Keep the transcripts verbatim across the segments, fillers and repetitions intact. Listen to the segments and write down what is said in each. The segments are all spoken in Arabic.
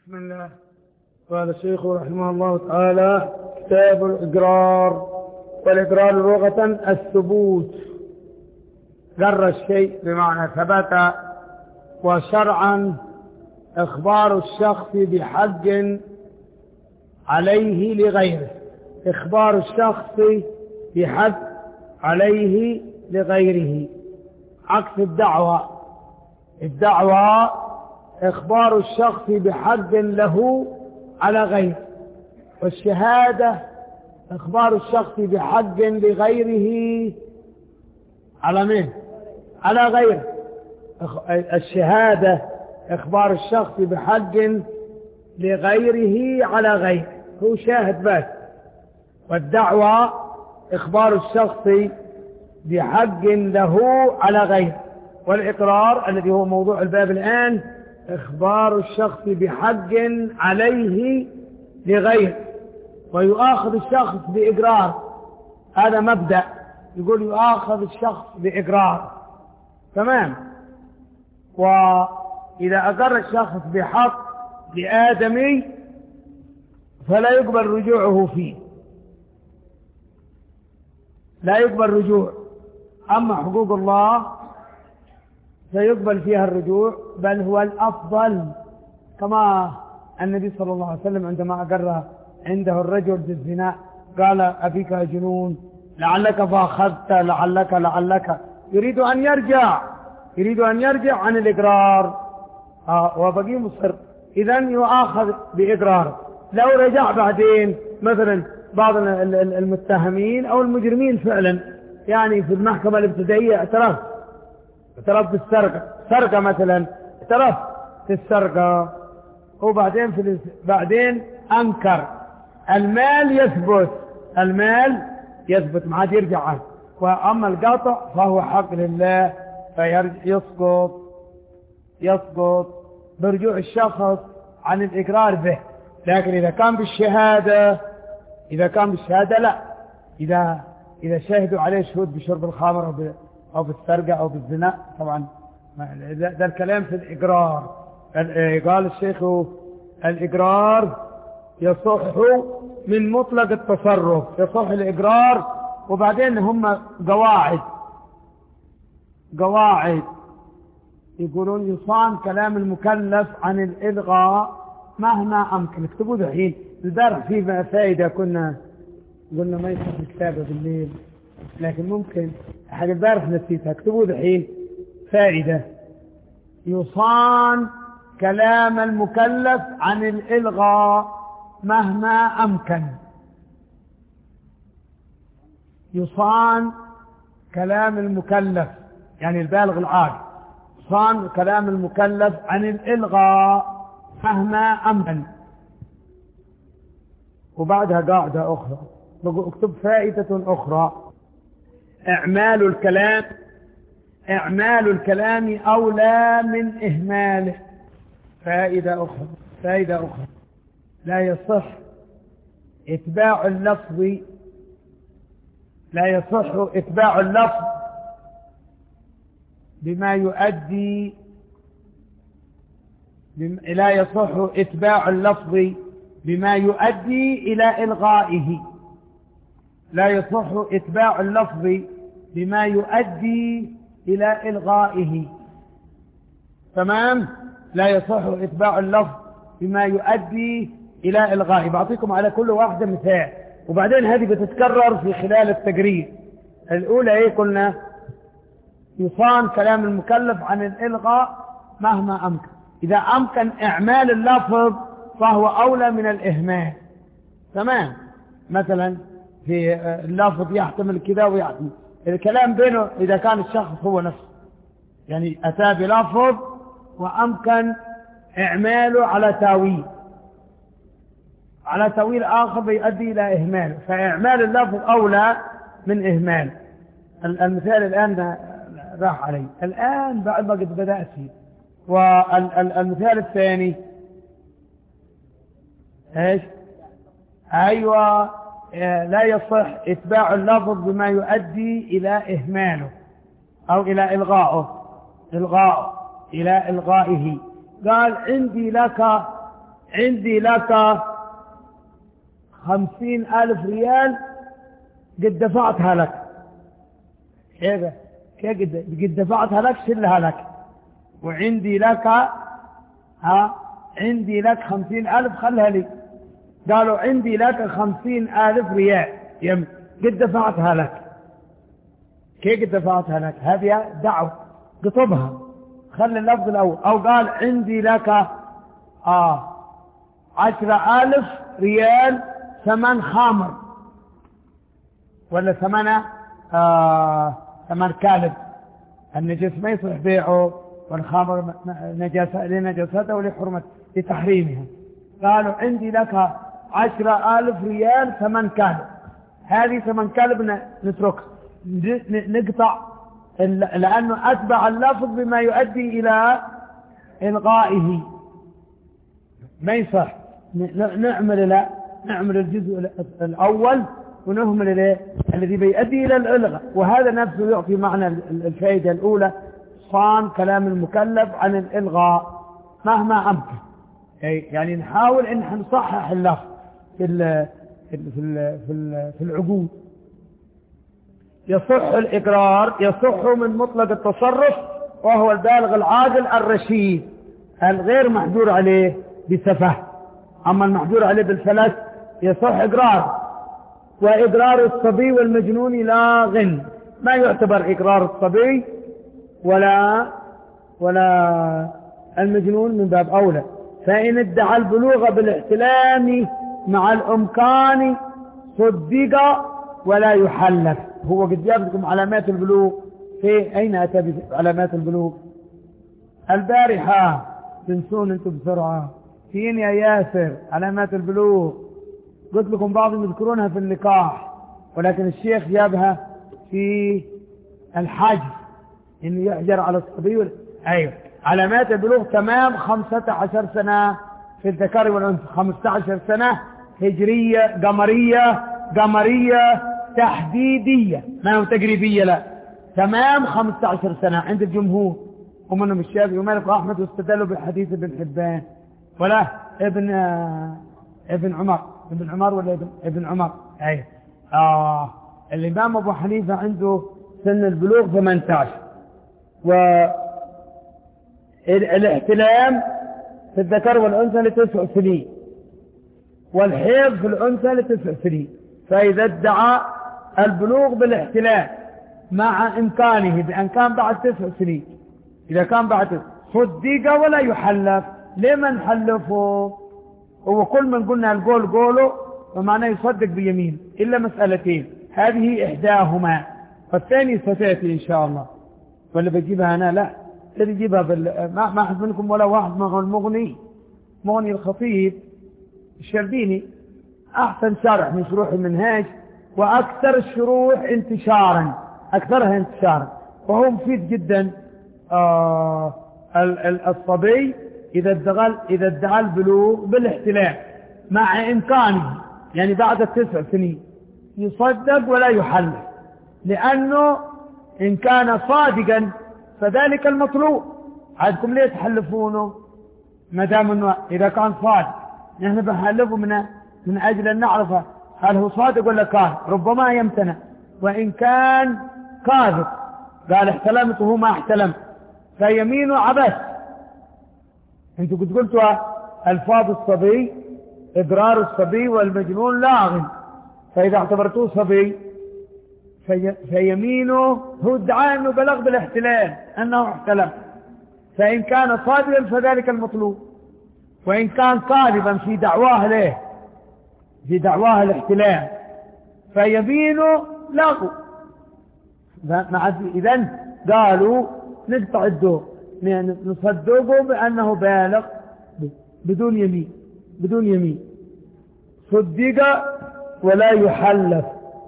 بسم الله. قال الشيخ رحمه الله تعالى: كتاب الإقرار. والإقرار لغة الثبوت، قر الشيء بمعنى ثبت، وشرعا إخبار الشخص بحق عليه لغيره، إخبار الشخص بحق عليه لغيره، عكس الدعوة. الدعوة إخبار الشخص بحق له على غيره، والشهادة إخبار الشخص بحق لغيره على من؟ على غيره. الشهادة إخبار الشخص بحق لغيره على غيره، هو شاهد بس. والدعوة إخبار الشخص بحق له على غيره. والإقرار الذي هو موضوع الباب الآن إخبار الشخص بحق عليه لغيره، ويؤاخذ الشخص بإقرار. هذا مبدأ، يقول يؤاخذ الشخص بإقرار، تمام. وإذا أقر الشخص بحق لآدمي فلا يقبل رجوعه فيه، لا يقبل رجوع. أما حقوق الله سيقبل فيها الرجوع، بل هو الأفضل، كما النبي صلى الله عليه وسلم عندما أقر عنده الرجل بالزنا قال: أبيك جنون، لعلك فأخذت، لعلك لعلك يريد أن يرجع، يريد أن يرجع عن الإقرار، آه وبقي مصر، إذن يؤاخذ بإقرار. لو رجع بعدين مثلا بعض المتهمين أو المجرمين فعلا، يعني في المحكمة الابتدائية اعترف اعترف بالسرقة، سرقة مثلا، اعترف في السرقة، وبعدين في بعدين أنكر، المال يثبت، المال يثبت، ما عاد يرجع عنه. وأما القطع فهو حق لله، فيسقط يسقط برجوع الشخص عن الإقرار به. لكن إذا كان بالشهادة إذا كان بالشهادة لا، إذا إذا شهدوا عليه شهود بشرب الخمر أو أو بالسرقة أو بالزنا، طبعا ده الكلام في الإقرار. قال الشيخ: الإقرار يصح من مطلق التصرف، يصح الإقرار. وبعدين هم قواعد قواعد يقولون: يصان كلام المكلف عن الإلغاء مهما أمكن. اكتبوا الحين، البارح في فائدة كنا قلنا ما يصح الكتابة بالليل، لكن ممكن حاجة البارح نسيتها. اكتبوا الحين فائدة: يصان كلام المكلف عن الإلغاء مهما أمكن. يصان كلام المكلف، يعني البالغ العاقل، يصان كلام المكلف عن الإلغاء مهما أمكن. وبعدها قاعدة أخرى، اكتب فائدة أخرى: إعمال الكلام إعمال الكلام أولى من إهماله. فائدة أخرى فائدة أخرى لا يصح إتباع اللفظ لا يصح إتباع اللفظ بما يؤدي لا يصح إتباع اللفظ بما يؤدي إلى إلغائه لا يصح إتباع اللفظ بما يؤدي إلى إلغائه تمام. لا يصح إتباع اللفظ بما يؤدي إلى إلغائه. بعطيكم على كل واحدة مثال، وبعدين هذه بتتكرر في خلال التقرير. الأولى إيه قلنا؟ يصان كلام المكلف عن الإلغاء مهما أمكن. إذا أمكن إعمال اللفظ فهو أولى من الإهمال، تمام. مثلا في اللفظ يحتمل كذا ويحتمل الكلام بينه، إذا كان الشخص هو نفسه، يعني أتى بلفظ وأمكن إعماله على تاويل على تاويل آخر بيؤدي إلى إهماله، فإعمال اللفظ أولى من إهمال. المثال الآن راح علي الآن بعد ما قد بدأت فيه. والمثال الثاني ايش؟ ايوه، لا يصح اتباع اللفظ بما يؤدي الى اهماله او الى الغائه الغاء الى الغائه. قال: عندي لك عندي لك خمسين ألف ريال قد دفعتها لك. كيف كيف قد دفعتها لك شلها لك، وعندي لك ها عندي لك خمسين ألف خلها لي. قالوا عندي لك خمسين ألف ريال يم قد دفعتها لك. كيف قد دفعتها لك؟ هذه دعوة قطبها، خلي اللفظ الأول. أو قال عندي لك آه عشرة ألف ريال ثمن خامر، ولا ثمنه آه ثمن كالب، النجس ما يصلح بيعه، والخمر نجاسة لنجاسته ولحرمة لتحريمها. قالوا عندي لك عشرة ألف ريال ثمن كالب، هذه ثمن كالب نتركها نقطع، لأنه أتبع اللفظ بما يؤدي إلى إلغائه، ما يصح نعمل لا نعمل الجزء الأول ونهمل الايه الذي بيؤدي الى الالغاء. وهذا نفسه يعطي معنى الفائده الاولى، صان كلام المكلف عن الالغاء مهما امكن. يعني نحاول ان نصحح اللفظ في ال في ال في ال في, ال في العقود. يصح الاقرار، يصح من مطلق التصرف، وهو البالغ العاقل الرشيد الغير محجور عليه بسفه. اما المحجور عليه بالفلس يصح اقرار. وإقرار الصبي والمجنون لاغ، ما يعتبر إقرار الصبي ولا ولا المجنون من باب أولى. فإن ادعى البلوغ بالاحتلام مع الأمكان صدق ولا يحلف. هو قد جاب لكم علامات البلوغ، في أين أتى علامات البلوغ؟ البارحة، تنسون أنتم بسرعة. فين يا ياسر علامات البلوغ؟ قلت لكم بعضهم يذكرونها في اللقاح، ولكن الشيخ جابها في الحج، إنه يحجر على الصبي وال... أيوه علامات البلوغ تمام خمسة عشر سنة في الذكر والأنثى، خمسة عشر سنة هجرية قمرية قمرية تحديدية، ما هو تقريبية، لا تمام خمسة عشر سنة عند الجمهور، ومنهم الشافعي ومالك وأحمد، واستدلوا بالحديث ابن حبان ولا ابن ابن عمر ابن عمر ولا ابن ابن عمر اي اه الامام ابو حنيفه عنده سن البلوغ ثمانية عشر. والاحتلام في الذكر والانثى لتسع سنين، والحيض في الانثى لتسع سنين. فاذا ادعى البلوغ بالاحتلام مع امكانه بان كان بعد تسع سنين، اذا كان بعد صدق ولا يحلف. ليه نحلفه؟ هو كل من قلنا القول قوله ومعناه يصدق بيمين، إلا مسألتين، هذه إحداهما، والثاني ستأتي إن شاء الله. ولا بجيبها أنا؟ لا، الذي يجيبها بال... ما ما أحد منكم ولا واحد معه المغني، مغني الخطيب الشربيني، أحسن شرح من شروح المنهاج، وأكثر الشروح انتشارا، أكثرها انتشارا، وهو مفيد جدا. آه الصبي إذا ادعى إذا ادعى البلوغ بالاحتلام مع إمكانه، يعني بعد التسع سنين، يصدق ولا يحلف، لأنه إن كان صادقا فذلك المطلوب. عادكم ليه تحلفونه؟ ما دام إنه إذا كان صادق، نحن بنحلفه من من أجل أن نعرف هل هو صادق ولا كاذب، ربما يمتنع. وإن كان كاذب قال احتلمت وهو ما احتلم، فيمينه عبث. انتوا قد قلتوا الفاظ الصبي، اضرار الصبي والمجنون لاغ، فاذا اعتبرتوه صبي في فيمينه هو ادعاء انه بلغ بالاحتلال، انه احتلم. فان كان صادقا فذلك المطلوب، وان كان كاذبا في دعواه له في دعواه الاحتلال فيمينه لاغو. اذا قالوا نقطع الدور، نصدقه بأنه بالغ بدون يمين بدون يمين صدق ولا يحلف.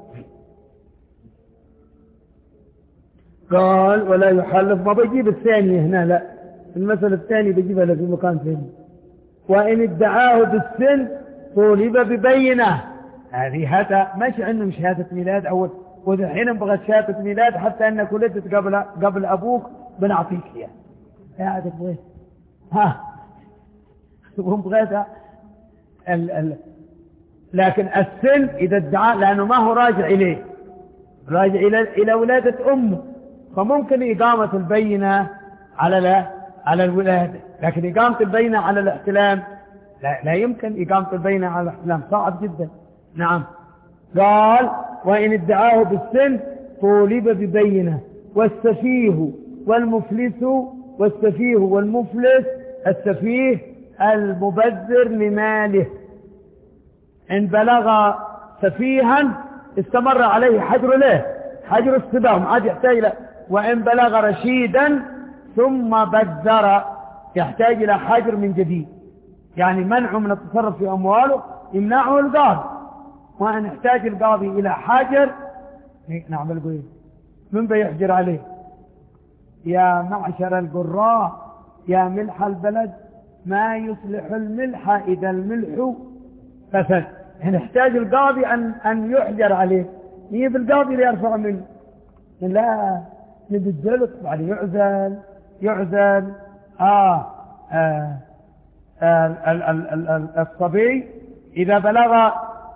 قال ولا يحلف، ما بجيب الثانية هنا، لا، المثل الثاني بجيبها في مكان ثاني. وإن ادعاه بالسن طولب ببينه، هذه هذا مش عندهم شهادة ميلاد، أو وحين بغت شهادة ميلاد حتى أنك ولدت قبل قبل أبوك بنعطيك إياه. يا تبغيه ها تبغون بغيتها ال ال لكن السن إذا ادعى، لأنه ما هو راجع إليه، راجع إلى إلى ولادة أمه، فممكن إقامة البينة على لا على الولادة، لكن إقامة البينة على الاحتلام لا, لا يمكن إقامة البينة على الاحتلام، صعب جدا. نعم. قال وإن ادعاه بالسن طولب ببينة. والسفيه والمفلس، والسفيه والمفلس، السفيه المبذر لماله، إن بلغ سفيها استمر عليه حجر له، حجر السباع ما عاد يحتاج له. وإن بلغ رشيدا ثم بذر يحتاج إلى حجر من جديد، يعني منعه من التصرف في أمواله يمنعه القاضي، وأن يحتاج القاضي إلى حجر. نعمل قوي من بيحجر عليه؟ يا معشر القراء يا ملح البلد ما يصلح الملح إذا الملح فسد. نحتاج القاضي أن أن يحجر عليه، يجيب القاضي ليرفع منه، لا نبذله طبعا يعزل يعزل آه, آه, آه ال ال ال ال الصبي إذا بلغ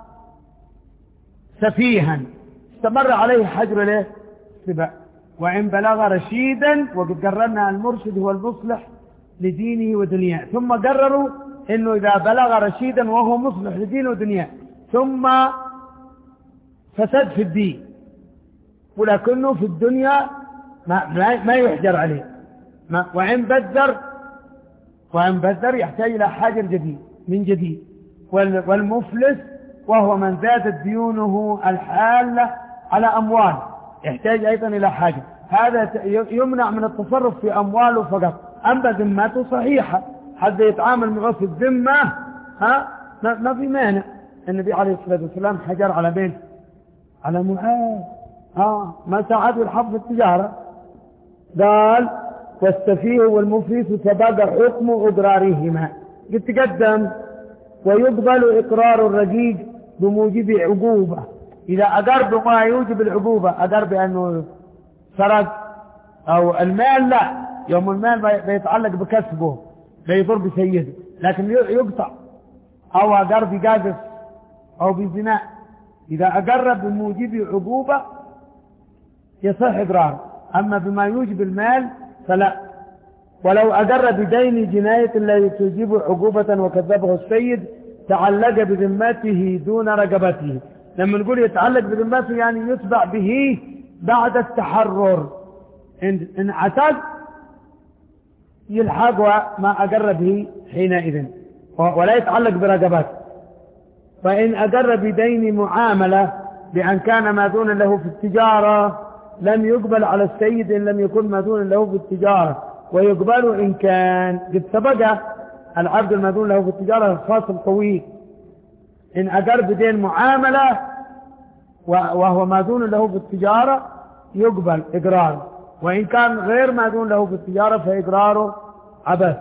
سفيها استمر عليه حجر له سبع. وإن بلغ رشيدا، وقد قررنا المرشد هو المصلح لدينه ودنياه، ثم قرروا إنه إذا بلغ رشيدا وهو مصلح لدينه ودنياه ثم فسد في الدين ولكنه في الدنيا ما, ما يحجر عليه. ما وإن بذر وإن بذر يحتاج إلى حجر جديد من جديد. والمفلس وهو من زادت ديونه الحالة على أموال يحتاج أيضا إلى حاجة، هذا يمنع من التصرف في أمواله فقط. أما ذمته صحيحة، حتى يتعامل معه في الذمة ها ما في مانع. النبي عليه الصلاة والسلام حجر على بين على معاذ ها ما ساعده الحفظ التجارة. قال والسفيه والمفلس سبق حكم إضرارهما، قد تقدم. ويقبل إقرار الرقيق بموجب عقوبة، إذا أقر بما يوجب العقوبة، أقر بأنه سرق أو المال لا، يوم المال بيتعلق بكسبه بيضر بسيده، لكن يقطع. أو أقر بقاذف أو بزنا، إذا أقر بموجب عقوبة يصح إقرار، أما بما يوجب المال فلا. ولو أقر بدين جناية التي توجب عقوبة وكذبه السيد تعلق بذمته دون رقبته. لما نقول يتعلق بذمته يعني يتبع به بعد التحرر، إن, إن عتق يلحق ما أقر به حينئذ ولا يتعلق برقبته. فإن أقر بدين معاملة بأن كان ماذون له في التجارة لم يقبل على السيد إن لم يكن ماذون له في التجارة، ويقبل إن كان قد سبق العبد الماذون له في التجارة الفاصل طويل. إن أقر بدين معاملة وهو ماذون له في التجارة يقبل إقراره، وإن كان غير ماذون له في التجارة فإقراره عبث.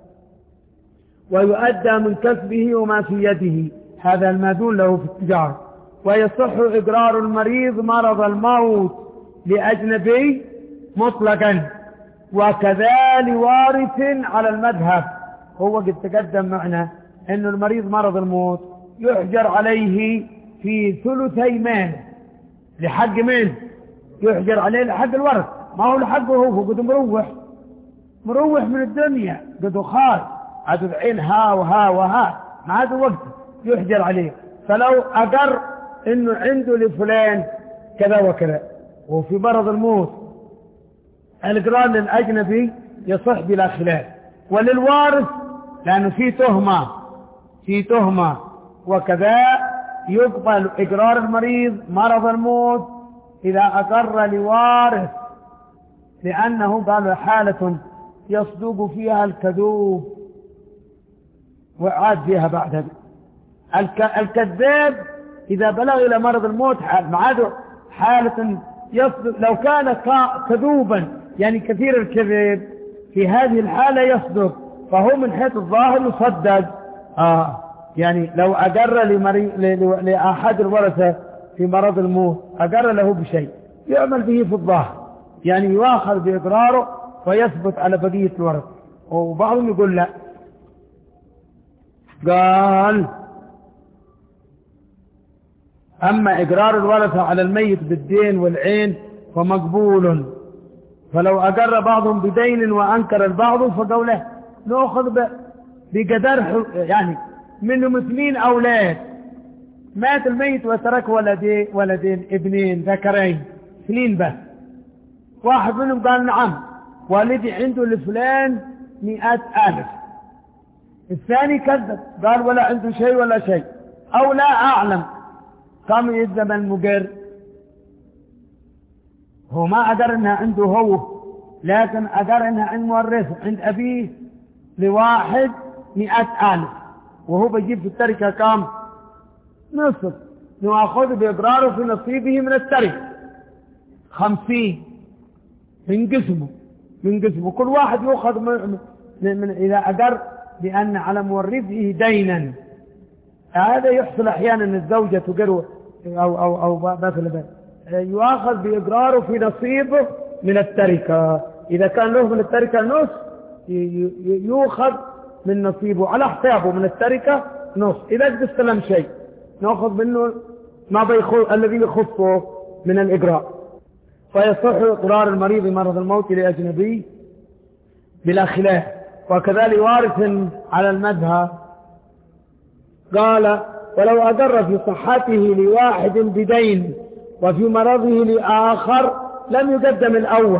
ويؤدى من كسبه وما في يده، هذا الماذون له في التجارة. ويصح إقرار المريض مرض الموت لأجنبي مطلقا، وكذا لوارث على المذهب. هو قد تقدم معنا أن المريض مرض الموت يحجر عليه في ثلثي ماله لحق من يحجر عليه لحق الورث، ما هو لحقه هو، قد مروح مروح من الدنيا، قد خال عدد العين ها وها وها ما عاد وقت يحجر عليه. فلو أقر إنه عنده لفلان كذا وكذا وفي مرض الموت، الإقرار للأجنبي يصح بلا خلاف. وللوارث لأنه في تهمة في تهمة وكذا يقبل إقرار المريض مرض الموت إذا أقر لوارث، لأنه قال حالة يصدق فيها الكذوب وعاد فيها بعد. الكذاب إذا بلغ إلى مرض الموت معاده حالة يصدق، لو كان كذوبا يعني كثير الكذب في هذه الحالة يصدق، فهو من حيث الظاهر يصدق. آه يعني لو أقر لأحد الورثة في مرض الموت أقر له بشيء يعمل به في الظاهر، يعني يؤخذ بإقراره ويثبت على بقية الورثة. وبعضهم يقول لا، قال أما إقرار الورثة على الميت بالدين والعين فمقبول، فلو أقر بعضهم بدين وأنكر البعض فقوله نأخذ بقدر، يعني منهم اثنين أولاد، مات الميت وترك ولدين, ولدين ابنين ذكرين اثنين بس، واحد منهم قال نعم والدي عنده لفلان مئات ألف، الثاني كذب قال ولا عنده شيء ولا شيء أو لا أعلم، كم يلزم المقر؟ هو ما أقر إنها عنده هو، لكن أقر إنها عند مورثه عند أبيه لواحد مئة ألف، وهو بيجيب في التركة كام؟ نصف، نأخذ بإقراره في نصيبه من التركة خمسين من قسمه من قسمه كل واحد يأخذ من, من, من إذا أقر بأن على مورثه دينا. هذا يحصل أحيانا الزوجة تقر أو, أو, أو مثل يؤخذ بإقراره في نصيبه من التركة، إذا كان له من التركة نص يؤخذ من نصيبه على حسابه من التركة نص، إذا استلم شيء نأخذ منه ما بيخص الذي يخصه من الإقرار. فيصح إقرار المريض مرض الموت لأجنبي بلا خلاف، وكذلك وارث على المذهب قال ولو أقر في صحته لواحد بدين وفي مرضه لآخر لم يقدم الأول،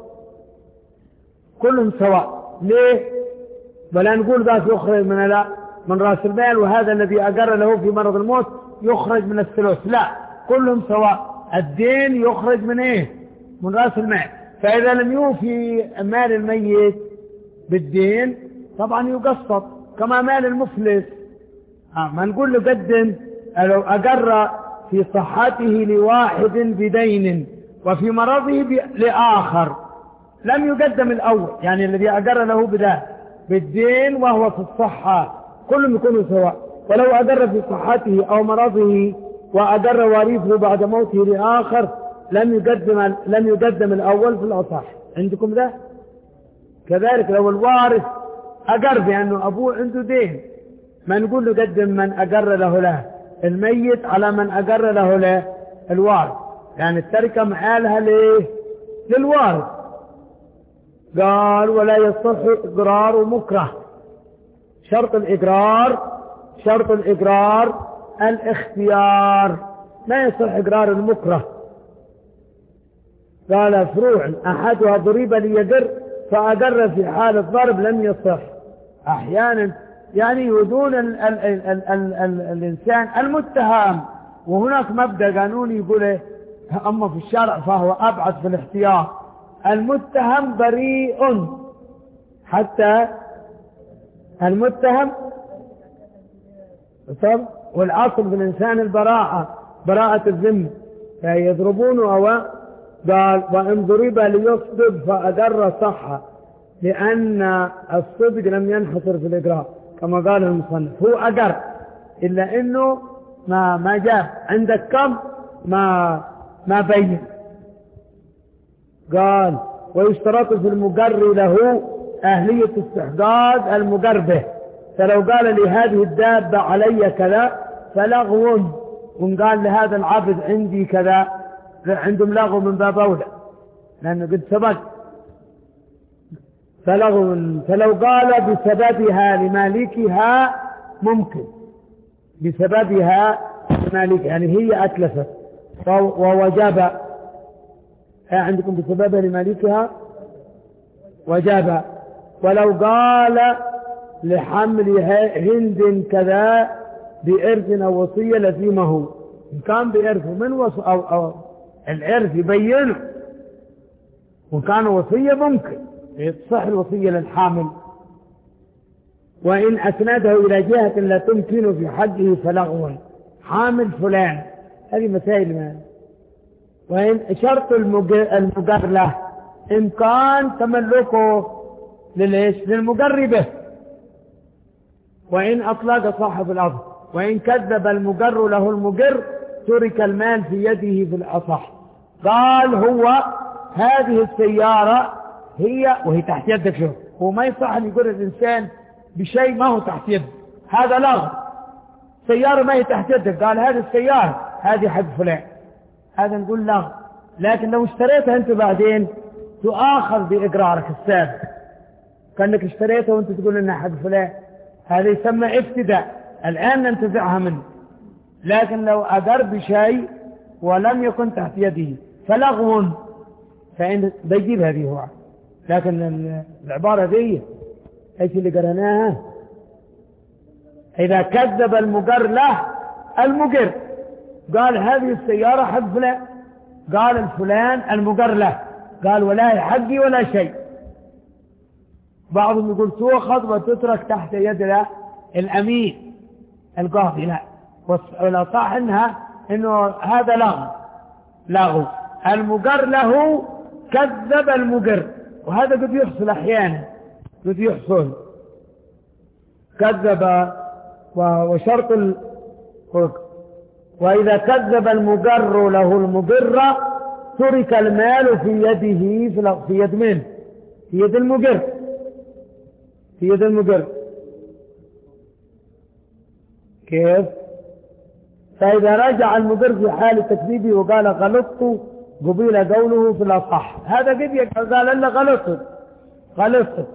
كلهم سواء. ليه؟ ولا نقول ذاك يخرج من لا من رأس المال وهذا الذي أقر له في مرض الموت يخرج من الثلث، لا، كلهم سواء، الدين يخرج من ايه؟ من رأس المال. فإذا لم يوفي مال الميت بالدين طبعا يقسط كما مال المفلس. آه ما نقول له قدم، لو أقر في صحته لواحد بدين وفي مرضه لآخر لم يقدم الأول، يعني الذي أقر له بذا بالدين وهو في الصحة كلهم يكونوا سواء. ولو أقر في صحته أو مرضه وأقر وارثه بعد موته لآخر لم يقدم لم يقدم الأول في الأصح. عندكم ذا كذلك لو الوارث أقر بأنه أبوه عنده دين ما نقول له قدم من أقر له له الميت على من أقر له له الوارث، يعني التركة معالها ليه؟ للوارث. قال ولا يصح إقرار مكره، شرط الإقرار شرط الإقرار الاختيار، لا يصح إقرار المكره. قال فروع أحدها ضريب ليقر فأقر في حال الضرب لم يصح. أحيانا يعني يودون ال ال ال ال ال ال الإنسان المتهم، وهناك مبدأ قانوني يقول أما في الشرع فهو أبعد في الاختيار، المتهم بريء حتى المتهم والأصل في الإنسان البراءة براءة الذمة، فيضربونه أو قال وإن ضرب ليصدق فأقر صح، لأن الصدق لم ينحصر في الإقرار كما قال المصنف، هو أقر إلا إنه ما ما جاب عندك كم ما ما بين. قال ويشترط في المقر له أهلية استحقاق المقر به، فلو قال لي هذه الدابة علي كذا فلغو، وإن قال لهذا العبد عندي كذا عندهم لغو من باب أولى لأنه قد سبق فلغو. فلو قال بسببها لمالكها ممكن، بسببها لمالك يعني هي أتلفت ووجب، عندكم بسببها لمالكها وجب. ولو قال لحمل هند كذا بإرث أو وصية لزمه، إن كان بإرث من وص أو, أو الإرث يبينه، وكان وصية ممكن تصح الوصية للحامل. وإن أسنده إلى جهة لا تمكن في حقه فلغو، حامل فلان، هذه مسائل ما. وإن شرط المقر له إمكان تملكه للإيش؟ للمقر به، وإن أطلق صاحب الأرض، وإن كذب المقر له المقر ترك المال في يده في الأصح. قال هو هذه السيارة هي وهي تحت يدك، شوف هو ما يصح أن يقول الإنسان بشيء ما هو تحت يده، هذا لغو. سيارة ما هي تحت يدك، قال هذه السيارة هذه حق فلان، هذا نقول لا. لكن لو اشتريتها أنت بعدين تؤاخذ بإقرارك السابق، كأنك اشتريتها وأنت تقول إنها حق فلان، هذا يسمى افتداء، الآن ننتزعها منه. لكن لو أدر بشيء ولم يكن تحت يده فلغو، فإن بيجيب هذه هو. لكن العبارة ذي ايش اللي قرناها؟ إذا كذب المقر له المقر، قال هذه السيارة حق فلان، قال الفلان المقر له، قال ولا حقي ولا شيء. بعضهم يقول تؤخذ وتترك تحت يد الأمين القاضي، لا، والأصح إنها إنه هذا لغو لغو المقر له كذب المقر، وهذا قد يحصل أحيانا، قد يحصل كذب وشرط ال... وإذا كذب المقر له المقر ترك المال في يده، في يد من؟ في يد المقر، في يد المقر. كيف؟ فإذا رجع المقر في حال تكذيبه وقال غلطت قبيل قوله في الأصح، هذا قد قال إلا غلطت غلطت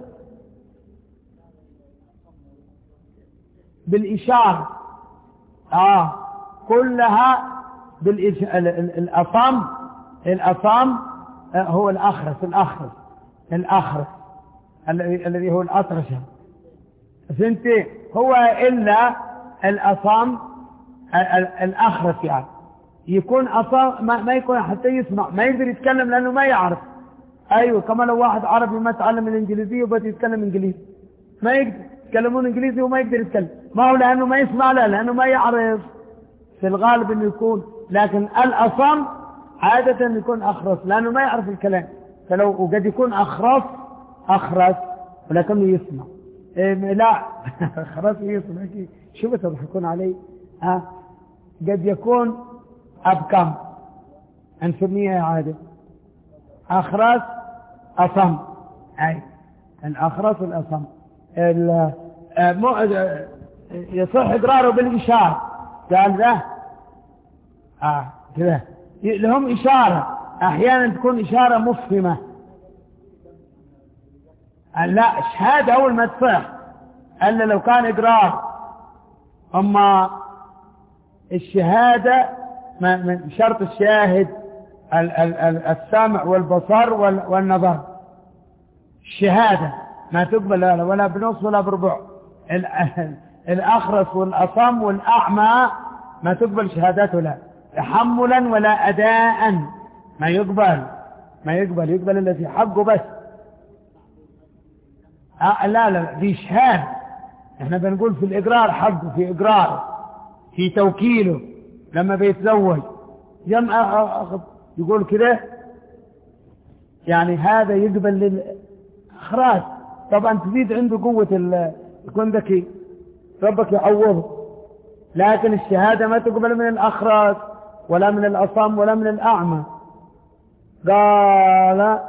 بالإشارة، آه كلها بالإشارة. الأصم الأصم هو الأخرس الأخرس الأخرس الذي هو الأطرشة، فهمتي؟ هو إلا الأصم الأخرس، يعني يكون أصم ما, ما يكون حتى يسمع، ما يقدر يتكلم لأنه ما يعرف. أيوة، كما لو واحد عربي ما تعلم الإنجليزية وبدأ يتكلم إنجليزي، ما يقدر يتكلمون إنجليزي وما يقدر يتكلم، ما هو لأنه ما يسمع، لا لأنه ما يعرف، في الغالب إنه يكون. لكن الأصم عادة يكون أخرس لأنه ما يعرف الكلام، فلو وقد يكون أخرس أخرس ولكنه يسمع. إيه لا أخرس يسمع، شو بتضحكون علي؟ ها، قد يكون أبكم، نسميه عادة أخرس أصم، أي الأخرس والأصم. يصح إقراره بالإشارة، قال ذا آه كذا لهم إشارة، أحيانا تكون إشارة مفهمة. لا، شهادة أول ما تصح، ألا لو كان إقرار. أما الشهادة من شرط الشاهد السمع والبصر والنظر. الشهادة ما تقبل ولا بنص ولا بربع. الأخرس والأصم والأعمى ما تقبل شهادته، لا تحملا ولا أداء، ما يقبل ما يقبل يقبل الذي حقه بس. آه لا لا دي شهادة، احنا بنقول في الإقرار حقه، في إقرار، في توكيله لما بيتزوج جمع يقول كده، يعني هذا يقبل للإخراج. طبعا تزيد عنده قوة، يكون ذكي ربك يعوضه. لكن الشهادة ما تقبل من الأخراج ولا من الأصم ولا من الأعمى. قال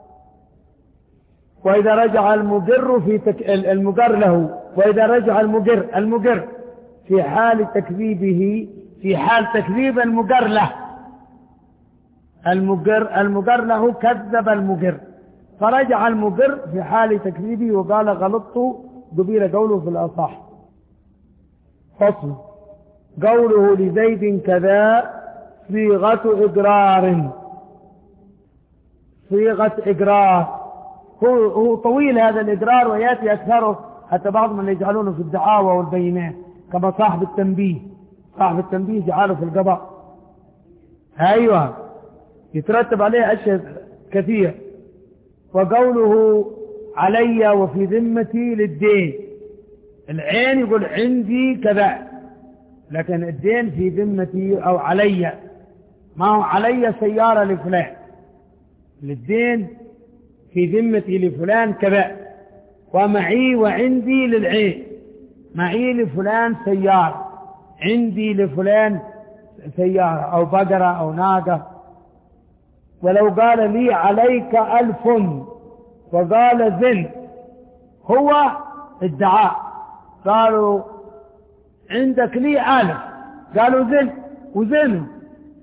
وإذا رجع المقر في تك... المقر له، وإذا رجع المقر المقر في حال تكذيبه، في حال تكذيب المقر له، المقر المقر له كذب المقر، فرجع المقر في حال تكذيبه وقال غلطت قبيل قوله في الأصح. فصل. قوله لزيد كذا صيغة إقرار، صيغة إقرار، هو, هو طويل هذا الإقرار ويأتي أكثره، حتى بعضهم اللي يجعلونه في الدعاوى والبينات، كما صاحب التنبيه. صاحب التنبيه جعله في القضاء، أيوة يترتب عليه أشياء كثير. وقوله علي وفي ذمتي للدين، العين يقول عندي كذا، لكن الدين في ذمتي أو علي، ما هو علي سيارة لفلان، للدين في ذمتي لفلان كذا. ومعي وعندي للعين، معي لفلان سيارة، عندي لفلان سيارة أو بقرة أو ناقة. ولو قال لي عليك ألف وقال زن، هو ادعاء، قالوا عندك لي ألف، قالوا زن وزنوا،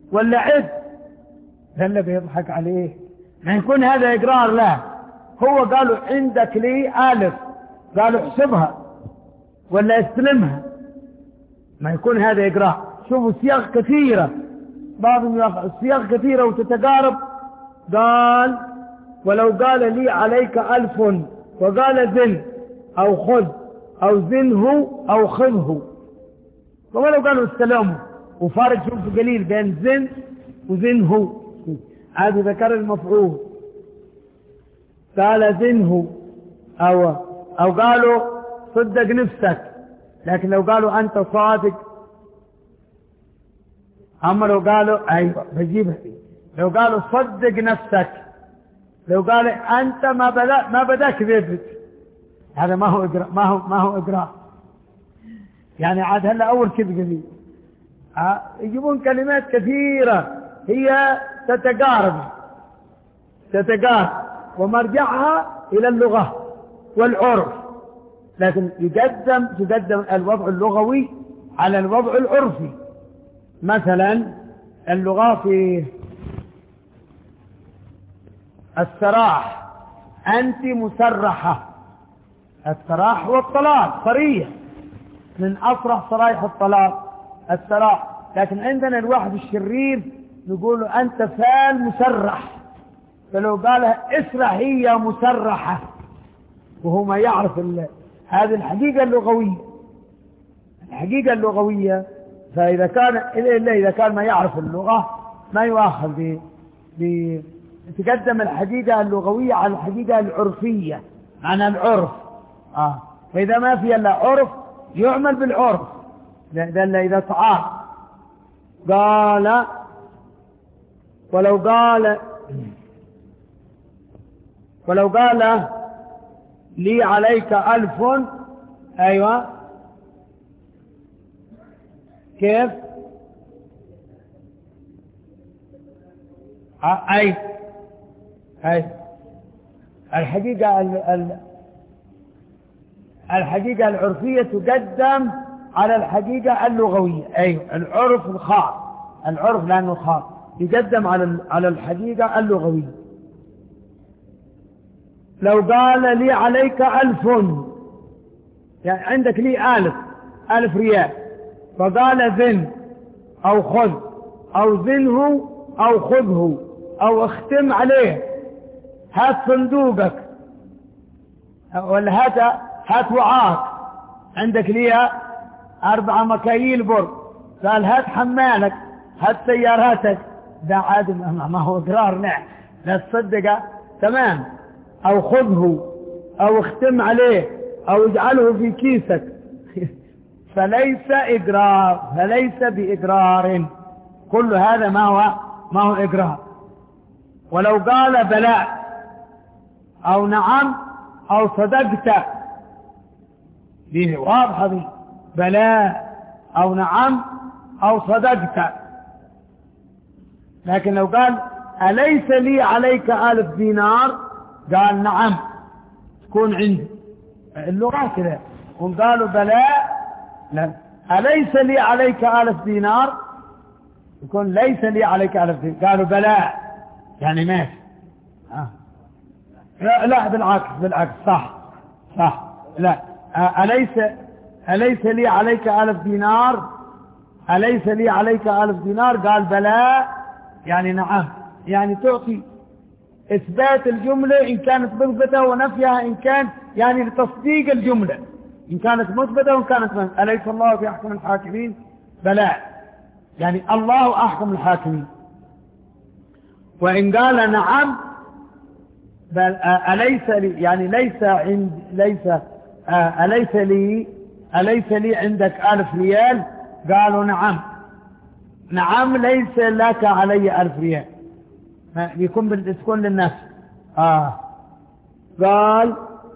ولا عد، هلا بيضحك عليه. ما يكون هذا إقرار له، هو قالوا عندك لي ألف، قالوا احسبها ولا استلمها، ما يكون هذا إقرار. شوفوا سياق كثيرة، بعضهم السياق كثيرة وتتقارب. قال ولو قال لي عليك ألف وقال زن أو خذ أو زنه أو خذه، ولو قالوا استلمه، وفارق شوف قليل بين زن وزنه. هذا ذكر المفعول، قال زنه أو, أو قالوا صدق نفسك، لكن لو قالوا أنت صادق. أما لو قالوا أيوة بجيبها، لو قالوا صدق نفسك، لو قال أنت ما بدأ ما بدأ كذبت، هذا ما هو إجراء، ما هو ما هو إجراء. يعني عاد هلا أول كذب قليل يجيبون كلمات كثيرة هي تتقارب تتقارب ومرجعها إلى اللغة والعرف، لكن يقدم تقدم الوضع اللغوي على الوضع العرفي. مثلا اللغة في السراح، أنت مسرحة، السراح والطلاق صريح، من أصرح صرايح الطلاق السراح. لكن عندنا الواحد الشرير نقول له أنت فال مسرح، فلو قالها اسرحي يا مسرحة، وهو ما يعرف هذه الحقيقة اللغوية، الحقيقة اللغوية. فإذا كان إلا إذا كان ما يعرف اللغة ما يؤاخذ ب ب تقدم الحقيقة اللغوية على الحقيقة العرفية عن العرف. آه. فإذا ما في إلا عرف يعمل بالعرف، لأن إذا تعارض. قال ولو قال ولو قال لي عليك ألف، أيوة كيف؟ أي أي الحقيقة الحقيقة العرفية تقدم على الحقيقة اللغوية. أيوة العرف الخاص، العرف لأنه خاص يقدم على على الحقيقة اللغوية. لو قال لي عليك ألف، يعني عندك لي ألف ألف ريال، فقال زن أو خذ أو زنه أو خذه أو اختم عليه، هات صندوقك ولا هات هات وعاك، عندك ليها أربعة مكاييل بر، قال هات حمالك هات سياراتك، ده عادي ما هو إقرار نعم لا تصدقه تمام. أو خذه أو اختم عليه أو اجعله في كيسك فليس إقرار، فليس بإقرار، كل هذا ما هو ما هو إقرار. ولو قال بلاء أو نعم أو صدقت، دي واضحة دي، بلاء أو نعم أو صدقت. لكن لو قال أليس لي عليك ألف دينار، قال نعم تكون عندي، اللغة كده. وقالوا بلاء لا، أليس لي عليك ألف دينار، يكون ليس لي عليك ألف دينار. قالوا بلاء يعني ماشي. آه. لا, لا بالعكس بالعكس صح صح. لا أليس أليس لي عليك ألف دينار، أليس لي عليك ألف دينار، قال بلاء يعني نعم، يعني تعطي إثبات الجملة إن كانت مثبتة ونفيها إن كان يعني لتصديق الجملة، إن كانت مثبتة وإن كانت مثبتة. أليس الله في أحكم الحاكمين، بلاء يعني الله أحكم الحاكمين. وإن قال نعم بل أليس لي يعني ليس عند ليس أليس لي أليس لي عندك ألف ريال، قالوا نعم نعم ليس لك علي ألف ريال، يكون بالتكون للنفس. آه قال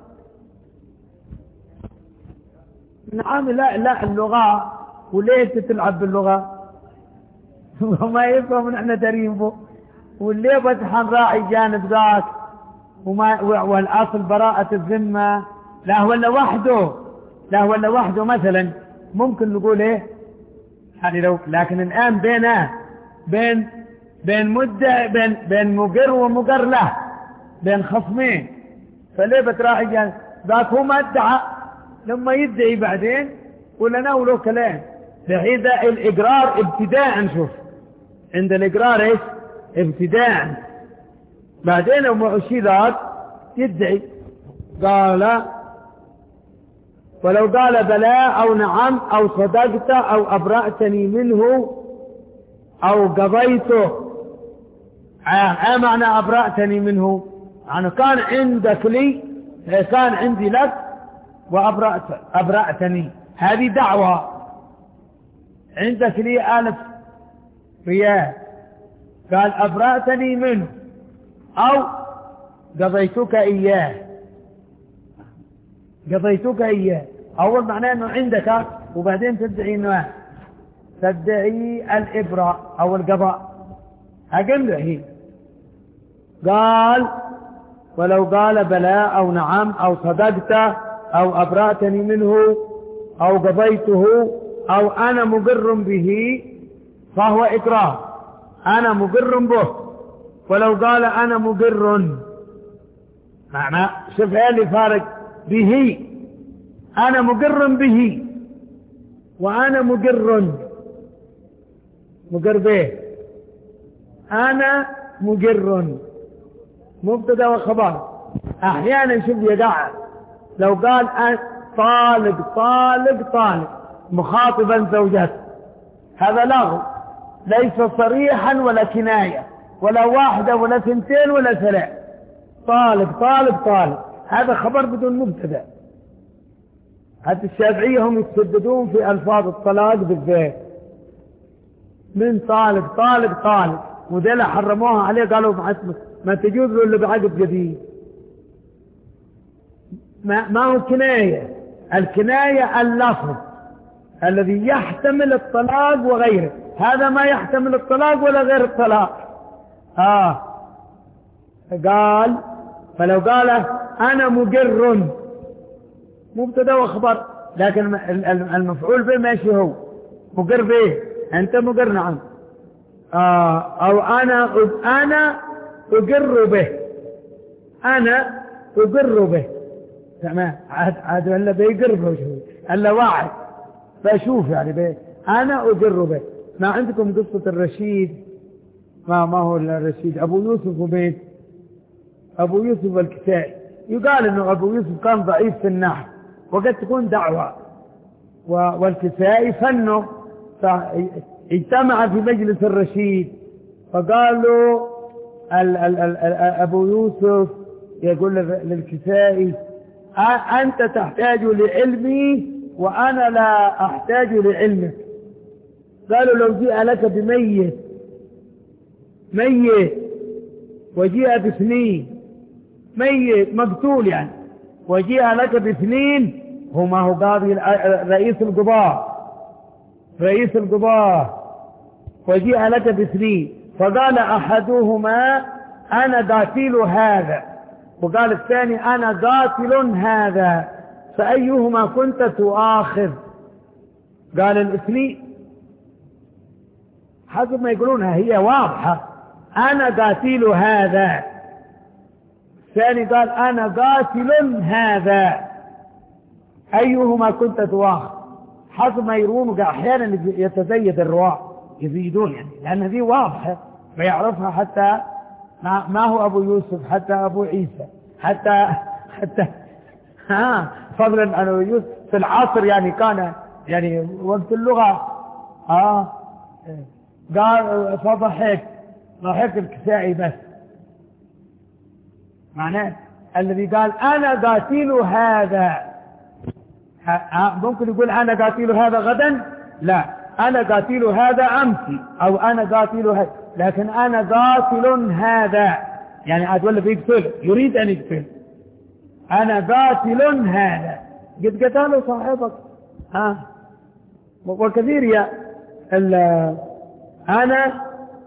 نعم لا لا اللغة، وليه تلعب باللغة وما يفهم نحن تريمه، والليه بتحن راعي جانب ذاك، وما والأصل براءة الذمة. لا ولا وحده، لا ولا وحده مثلا ممكن نقول ايه يعني لو، لكن الآن بينه بين بين مدة بين بين مقر ومقر له، بين خصمين. فليه بتراعي ذاك هو ما ادعى، لما يدعي بعدين ولا ناوله كلام. فحين الإقرار ابتداء، شوف عند الإقرار ايش؟ ابتداء. بعدين أم ذاك يدعي، قال ولو قال بلى أو نعم أو صدقت أو أبرأتني منه أو قضيته. ما معنى أبرأتني منه؟ يعني كان عندك لي، كان عندي لك وأبرأت أبرأتني، هذه دعوة. عندك لي ألف ريال، قال أبرأتني منه أو قضيتك إياه، قضيتك إياه. أول معناه أنه عندك، وبعدين تدعي أنه تدعي الإبراء أو القضاء. أقل له قال ولو قال بلى أو نعم أو صدقت أو أبرأتني منه أو قضيته أو أنا مقر به فهو إقرار، أنا مقر به. ولو قال أنا مقر، معنى شوف ايه اللي فارق؟ به، أنا مقر به وأنا مقر مقر به. أنا مقر مبتدا وخبر. أحيانا شوف يقع، لو قال طالق طالق طالق مخاطبا زوجته، هذا لغو، ليس صريحا ولا كناية ولا واحدة ولا ثنتين ولا ثلاث. طالق طالق طالق، هذا خبر بدون مبتدا. حتى الشافعية هم يتسددون في ألفاظ الطلاق بالذات، من طالق طالق طالق، وذيلا حرموها عليه، قالوا ما تجوز له إلا بعقد جديد. ما, ما هو كناية، الكناية اللفظ الذي يحتمل الطلاق وغيره، هذا ما يحتمل الطلاق ولا غير الطلاق. آه قال فلو قال أنا مقر مبتدا وخبر، لكن المفعول به ماشي، هو مقر به، أنت مقر نعم. آه أو أنا أنا أقر به، أنا أقر به، تمام. عاد عاد ولا بيقر به شو إلا واحد فأشوف يعني به، أنا أقر به. ما عندكم قصة الرشيد؟ ما ما هو الرشيد؟ أبو يوسف وبيت أبو يوسف الكسائي. يقال إنه أبو يوسف كان ضعيف في النحو، وقد تكون دعوة، والكسائي فنه، اجتمع في مجلس الرشيد فقالوا ال ال ال أبو يوسف يقول للكسائي أنت تحتاج لعلمي وأنا لا أحتاج لعلمك. قالوا لو جاء لك بميت ميت وجاء باثنين، ميت مقتول يعني، وجاء لك باثنين، هما هو قاضي رئيس القضاة رئيس القضاة وجاء لك باثنين، فقال أحدهما أنا قاتل هذا، وقال الثاني أنا قاتل هذا، فأيهما كنت تؤاخذ؟ قال الاثنين، حسب ما يقولونها هي واضحة، أنا قاتل هذا. الثاني قال أنا قاتل هذا، أيهما كنت تؤاخذ؟ حسب ما يرون. أحيانا يتزيد الرواة يزيدون يعني، لأن ذي واضحة فيعرفها حتى ما هو أبو يوسف، حتى أبو عيسى، حتى حتى ها فضلا عن أبو يوسف في العصر يعني، كان يعني وقت اللغة. آه قال فضحك ضحك الكسائي بس، معناه الذي قال أنا قاتل هذا، ممكن يقول أنا قاتل هذا غدا، لا، أنا قاتل هذا أمسي، أو أنا قاتل هذا، لكن أنا قاتل هذا يعني عاد ولا بيقتل، يريد أن يقتل. أنا قاتل هذا، قد قتله صاحبك. ها وكثير يا أنا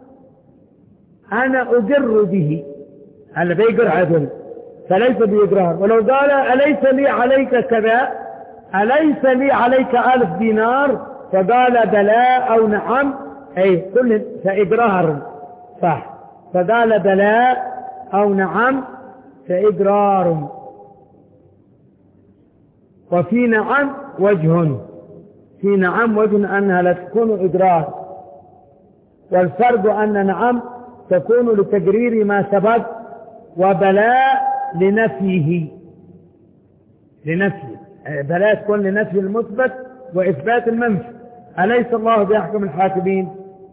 أنا أقر به، أنا بيقر عدل فليس بإقرار. ولو قال أليس لي عليك كذا، أليس لي عليك ألف دينار، فقال بلى أو نعم، أي كل فإقرار صح. فقال بلى أو نعم فإقرار. وفي نعم وجه، في نعم وجه أنها لا تكون إقرار، والفرق أن نعم تكون لتقرير ما سبق، وبلاء لنفيه لنفيه بلاء تكون لنفي المثبت وإثبات المنفي. أليس الله بيحكم الحاكمين؟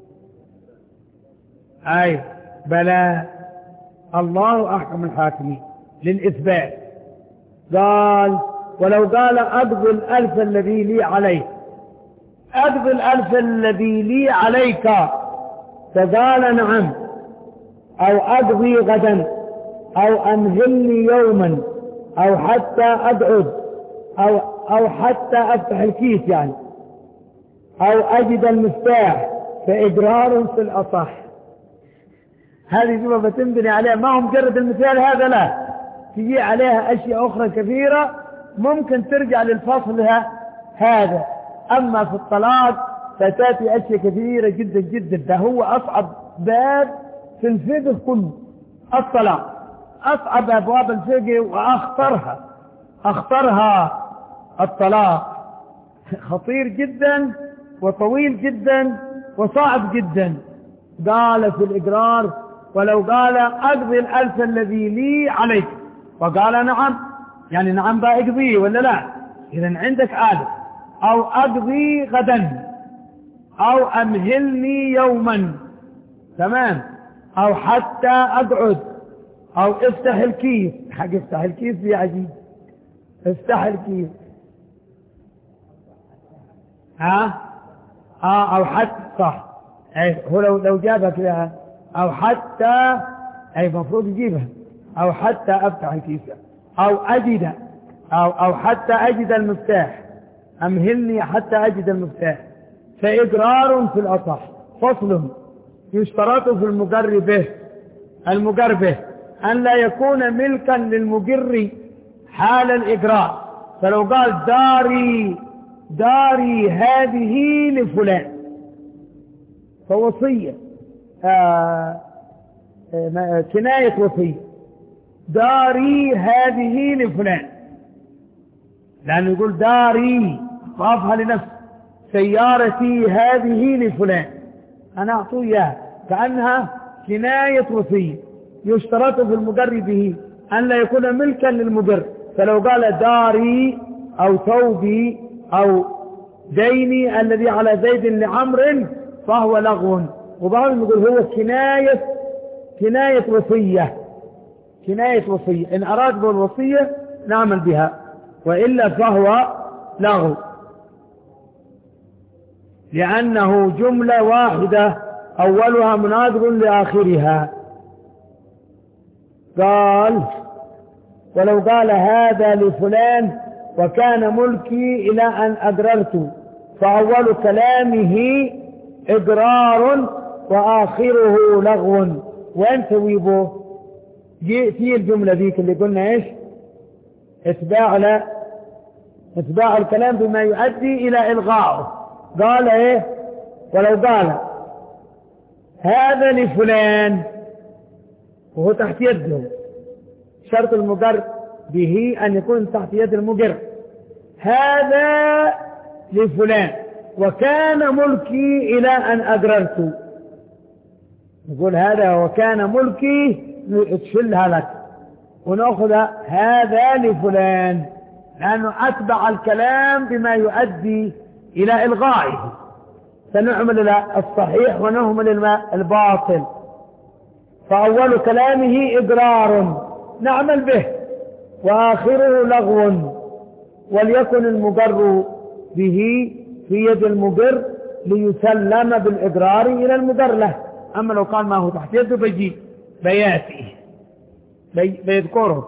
أي بلاء الله أحكم الحاكمين للإثبات. قال ولو قال أقضي الألف الذي لي عليك، أقضي الألف الذي لي عليك، فقال نعم، أو أقضي غدا، أو أنهلني يوما، أو حتى أقعد، أو, أو حتى أفتح الكيس يعني، أو أجد المفتاح، فإقرار في الأصح. هذه جملة بتنبني عليها، ما هو مجرد المثال هذا، لا تجي عليها أشياء أخرى كثيرة ممكن ترجع للفصل هذا. أما في الطلاق فتأتي أشياء كثيرة جدا جدا، ده هو أصعب باب في الفقه كله، الطلاق أصعب أبواب الفقه وأخطرها أخطرها الطلاق، خطير جدا وطويل جدا وصعب جدا. قال في الإقرار ولو قال أقضي الألف الذي لي عليك، وقال نعم، يعني نعم بقى اقضيه ولا لا؟ إذن عندك آلف. أو أقضي غدا، أو أمهلني يوما، تمام، أو حتى أقعد، أو افتح الكيس. حق افتح الكيس دي عجيب، افتح الكيس، ها آه أو حتى صح. أي هو لو لو جابها كذا، أو حتى، أي مفروض يجيبها، أو حتى أفتح الكيس، أو أجد، أو أو حتى أجد المفتاح، أمهلني حتى أجد المفتاح، فإقرار في الأصح. فصل يشترط في المقر به، المقر به أن لا يكون ملكا للمقر حال الإقرار. فلو قال داري داري هذه لفلان، فوصية آه آه كناية وصية، داري هذه لفلان، لأنه يقول داري ضافها لنفسه، سيارتي هذه لفلان، أنا أعطيه إياها، كأنها كناية وصية. يشترط في المقر به أن لا يكون ملكا للمقر. فلو قال داري أو ثوبي أو ديني الذي على زيد لعمر فهو لغو. وبعضهم يقول هو كناية كناية وصية، كناية وصية، إن أراد بالوصية نعمل بها، وإلا فهو لغو، لأنه جملة واحدة أولها مناظر لآخرها. قال ولو قال هذا لفلان وكان ملكي إلى أن أقررت، فأول كلامه إقرار وآخره لغو. وين ثويبه؟ في الجملة ذيك اللي قلنا إيش؟ اتباع لا اتباع الكلام بما يؤدي إلى إلغائه. قال إيه؟ ولو قال هذا لفلان وهو تحت يده، شرط المقر به أن يكون تحت يد المقر، هذا لفلان وكان ملكي إلى أن أقررت، نقول هذا وكان ملكي تشلها لك، ونأخذ هذا لفلان، لأنه أتبع الكلام بما يؤدي إلى إلغائه، فنعمل الصحيح ونهمل الباطل. فأول كلامه إقرار نعمل به، وآخره لغو، وليكن المقر به في يد المقر ليسلم بالإقرار إلى المقر له. أما لو قال ما هو تحت يده بيجي بياتي بي بيذكره.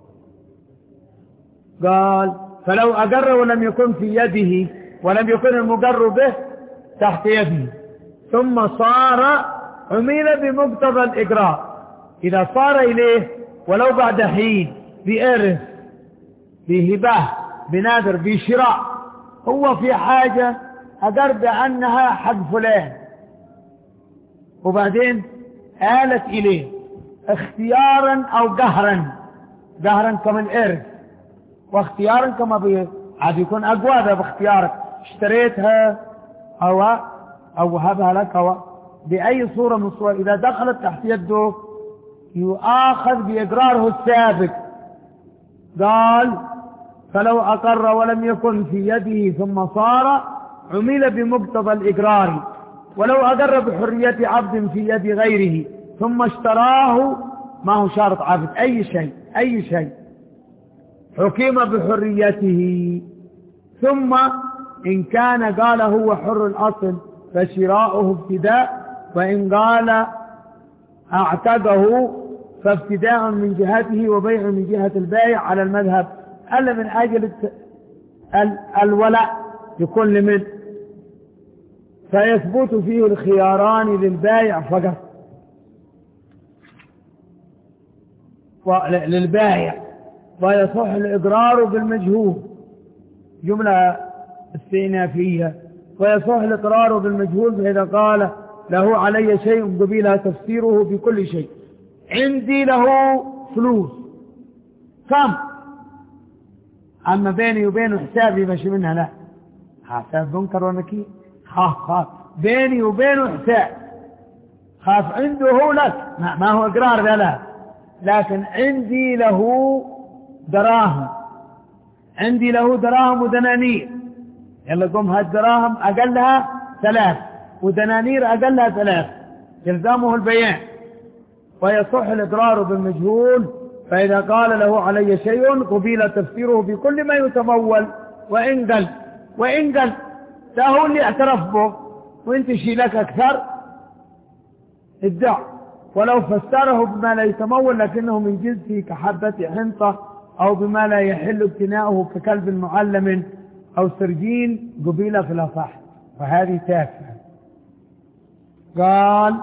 قال فلو أقر ولم يكن في يده ولم يكن المقر به تحت يده، ثم صار عمل بمقتضى الإقرار، إذا صار إليه ولو بعد حين بإرث بهباه بنادر بشراء، هو في حاجة أقر بأنها حق فلان، وبعدين آلت إليه اختيارا أو قهرا، قهرا كما الإرث، واختيارا كما بي عاد يكون أقوى هذا باختيارك، اشتريتها أو أو وهبها لك أو بأي صورة من الصور، إذا دخلت تحت يده يؤاخذ بإقراره السابق. قال فلو أقر ولم يكن في يده ثم صار عمل بمقتضى الإقرار، ولو أقر بحرية عبد في يد غيره ثم اشتراه، ما هو شرط عبد، أي شيء أي شيء حكم بحريته، ثم إن كان قال هو حر الأصل فشراؤه ابتداء، وإن قال اعتقه فابتداء من جهته وبيع من جهة البائع على المذهب، ألا من أجل الولاء يكون لمن، فيثبت فيه الخياران للبائع فقط، للبائع، ويصح الإقرار بالمجهول، جملة استئنافية، ويصح الإقرار بالمجهول فإذا قال له علي شيء قبيل تفسيره بكل شيء، عندي له فلوس كم، أما بيني وبينه حسابي ماشي منها، لا حساب منكر ونكير، خاف خاف بيني وبينه حساب، خاف عنده هو لك، ما هو إقرار لا لا، لكن عندي له دراهم، عندي له دراهم ودنانير، يلا قم هالدراهم أقلها ثلاث ودنانير أقلها ثلاث، يلزمه البيان، ويصح الإقرار بالمجهول فإذا قال له علي شيء قبيل تفسيره بكل ما يتمول، وإن قل وإن قل ده هو اللي اعترف به وانت شيلك أكثر ادعى، ولو فسره بما لا يتمول لكنه من جنسه كحبة حنطة أو بما لا يحل ابتناؤه ككلب معلم أو سرجين قبيل في الأصح، وهذه تافهة. قال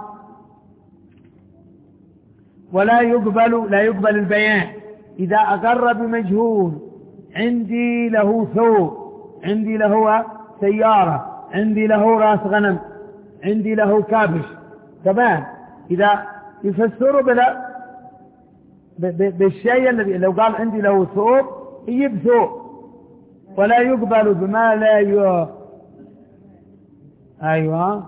ولا يقبل لا يقبل البيان إذا أقر بمجهول، عندي له ثوب، عندي له سيارة، عندي له راس غنم، عندي له كابش، تمام، إذا يفسره بلا بالشيء الذي لو قال عندي له ثوب يجيب ثوب، ولا يقبل بما لا ي... أيوة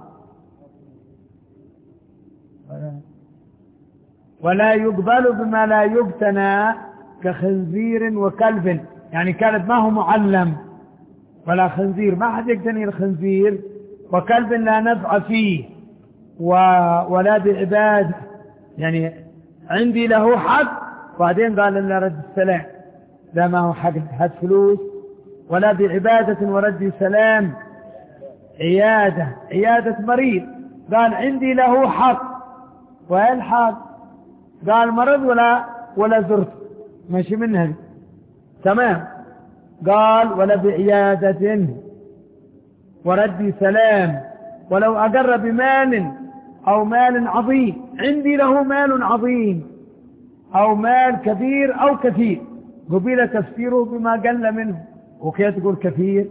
ولا يقبل بما لا يقتنى كخنزير وكلب، يعني كلب ما هو معلم ولا خنزير، ما حد يقتني الخنزير، وكلب لا نفع فيه و... ولا بعباد، يعني عندي له حق بعدين قال لنا رد السلام، لا ما هو حق هات فلوس، ولا بعبادة ورد سلام، عيادة عيادة مريض، قال عندي له حق، وهي الحق قال مرض ولا ولا زرت ماشي منها، تمام، قال ولا بعيادة ورد سلام، ولو أقر بمال أو مال عظيم، عندي له مال عظيم أو مال كبير أو كثير قبيل تفسيره بما قل منه، وكيف تقول كثير،